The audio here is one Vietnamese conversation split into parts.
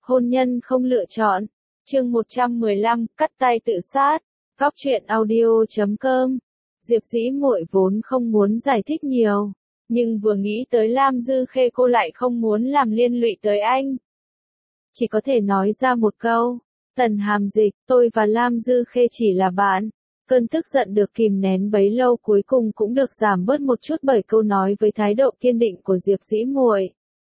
Hôn nhân không lựa chọn. Chương 115, cắt tay tự sát. Góc truyện audio.com. Diệp Dĩ Muội vốn không muốn giải thích nhiều, nhưng vừa nghĩ tới Lam Dư Khê cô lại không muốn làm liên lụy tới anh. Chỉ có thể nói ra một câu, Tần Hàm Dịch, tôi và Lam Dư Khê chỉ là bạn. Cơn tức giận được kìm nén bấy lâu cuối cùng cũng được giảm bớt một chút bởi câu nói với thái độ kiên định của Diệp Dĩ Muội.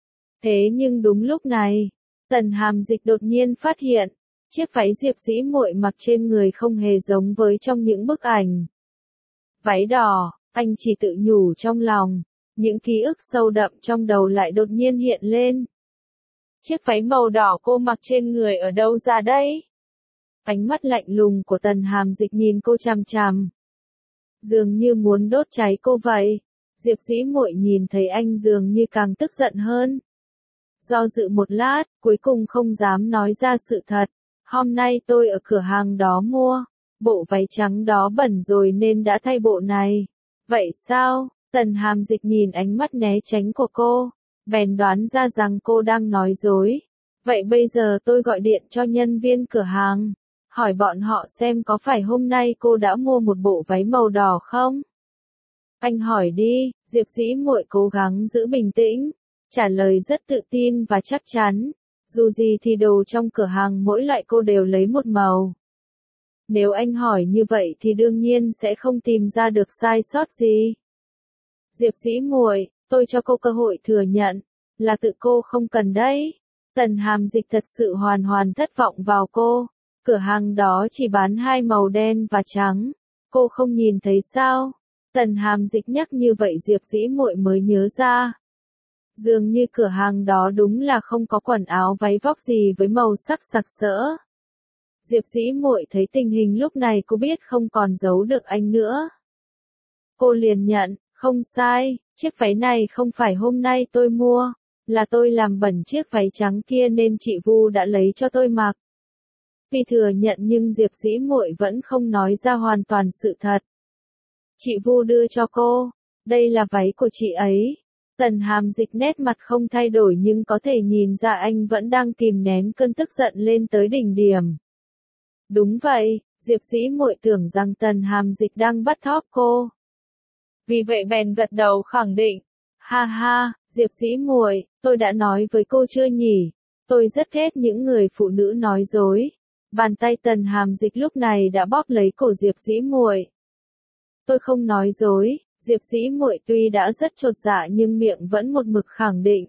Thế nhưng đúng lúc này, Tần Hàm Dịch đột nhiên phát hiện, chiếc váy Diệp Dĩ Muội mặc trên người không hề giống với trong những bức ảnh. Váy đỏ, anh chỉ tự nhủ trong lòng, những ký ức sâu đậm trong đầu lại đột nhiên hiện lên. Chiếc váy màu đỏ cô mặc trên người ở đâu ra đây? Ánh mắt lạnh lùng của Tần Hàm Dịch nhìn cô chằm chằm, dường như muốn đốt cháy cô vậy. Diệp Dĩ Muội nhìn thấy anh dường như càng tức giận hơn. Do dự một lát, cuối cùng không dám nói ra sự thật. Hôm nay tôi ở cửa hàng đó mua, bộ váy trắng đó bẩn rồi nên đã thay bộ này. Vậy sao? Tần Hàm Dịch nhìn ánh mắt né tránh của cô, bèn đoán ra rằng cô đang nói dối. Vậy bây giờ tôi gọi điện cho nhân viên cửa hàng, hỏi bọn họ xem có phải hôm nay cô đã mua một bộ váy màu đỏ không? Anh hỏi đi. Diệp Dĩ Muội cố gắng giữ bình tĩnh, trả lời rất tự tin và chắc chắn. Dù gì thì đồ trong cửa hàng mỗi loại cô đều lấy một màu. Nếu anh hỏi như vậy thì đương nhiên sẽ không tìm ra được sai sót gì. Diệp Dĩ Muội, tôi cho cô cơ hội thừa nhận, là tự cô không cần đấy. Tần Hàm Dịch thật sự hoàn thất vọng vào cô. Cửa hàng đó chỉ bán hai màu đen và trắng. Cô không nhìn thấy sao? Tần Hàm Dịch nhắc như vậy Diệp Dĩ Muội mới nhớ ra. Dường như cửa hàng đó đúng là không có quần áo váy vóc gì với màu sắc sặc sỡ. Diệp Dĩ Muội thấy tình hình lúc này cô biết không còn giấu được anh nữa. Cô liền nhận, không sai, chiếc váy này không phải hôm nay tôi mua, là tôi làm bẩn chiếc váy trắng kia nên chị Vu đã lấy cho tôi mặc. Vì thừa nhận nhưng Diệp Dĩ Muội vẫn không nói ra hoàn toàn sự thật. Chị Vu đưa cho cô, đây là váy của chị ấy. Tần Hàm Dịch nét mặt không thay đổi nhưng có thể nhìn ra anh vẫn đang kìm nén cơn tức giận lên tới đỉnh điểm. Đúng vậy, Diệp Dĩ Muội tưởng rằng Tần Hàm Dịch đang bắt thóp cô. Vì vậy bèn gật đầu khẳng định. Ha ha, Diệp Dĩ Muội, tôi đã nói với cô chưa nhỉ? Tôi rất ghét những người phụ nữ nói dối. Bàn tay Tần Hàm Dịch lúc này đã bóp lấy cổ Diệp Dĩ Muội. Tôi không nói dối. Diệp Dĩ Muội tuy đã rất chột dạ nhưng miệng vẫn một mực khẳng định.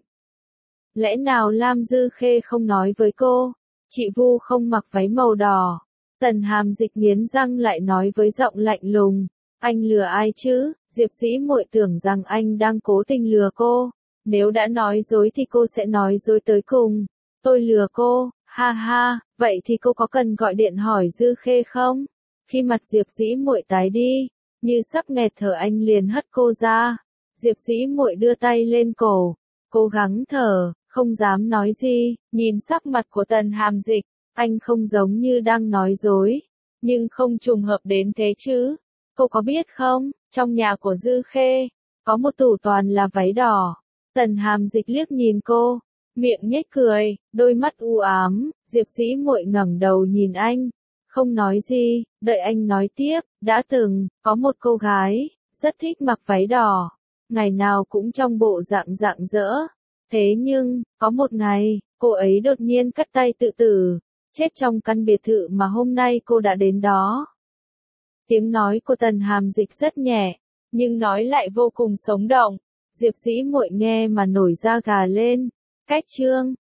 Lẽ nào Lam Dư Khê không nói với cô? Chị Vu không mặc váy màu đỏ. Tần Hàm Dịch nghiến răng lại nói với giọng lạnh lùng. Anh lừa ai chứ? Diệp Dĩ Muội tưởng rằng anh đang cố tình lừa cô. Nếu đã nói dối thì cô sẽ nói dối tới cùng. Tôi lừa cô, ha ha, vậy thì cô có cần gọi điện hỏi Dư Khê không? Khi mặt Diệp Dĩ Muội tái đi, như sắp nghẹt thở anh liền hất cô ra. Diệp Dĩ Muội đưa tay lên cổ, cố gắng thở, không dám nói gì. Nhìn sắc mặt của Tần Hàm Dịch, anh không giống như đang nói dối, nhưng không trùng hợp đến thế chứ. Cô có biết không, trong nhà của Dư Khê, có một tủ toàn là váy đỏ. Tần Hàm Dịch liếc nhìn cô, miệng nhếch cười, đôi mắt u ám. Diệp Dĩ Muội ngẩng đầu nhìn anh, không nói gì, đợi anh nói tiếp. Đã từng, có một cô gái, rất thích mặc váy đỏ, ngày nào cũng trong bộ dạng rạng rỡ. Thế nhưng, có một ngày, cô ấy đột nhiên cắt tay tự tử, chết trong căn biệt thự mà hôm nay cô đã đến đó. Tiếng nói của Tần Hàm Dịch rất nhẹ, nhưng nói lại vô cùng sống động. Diệp Dĩ Muội nghe mà nổi da gà lên. Cách chương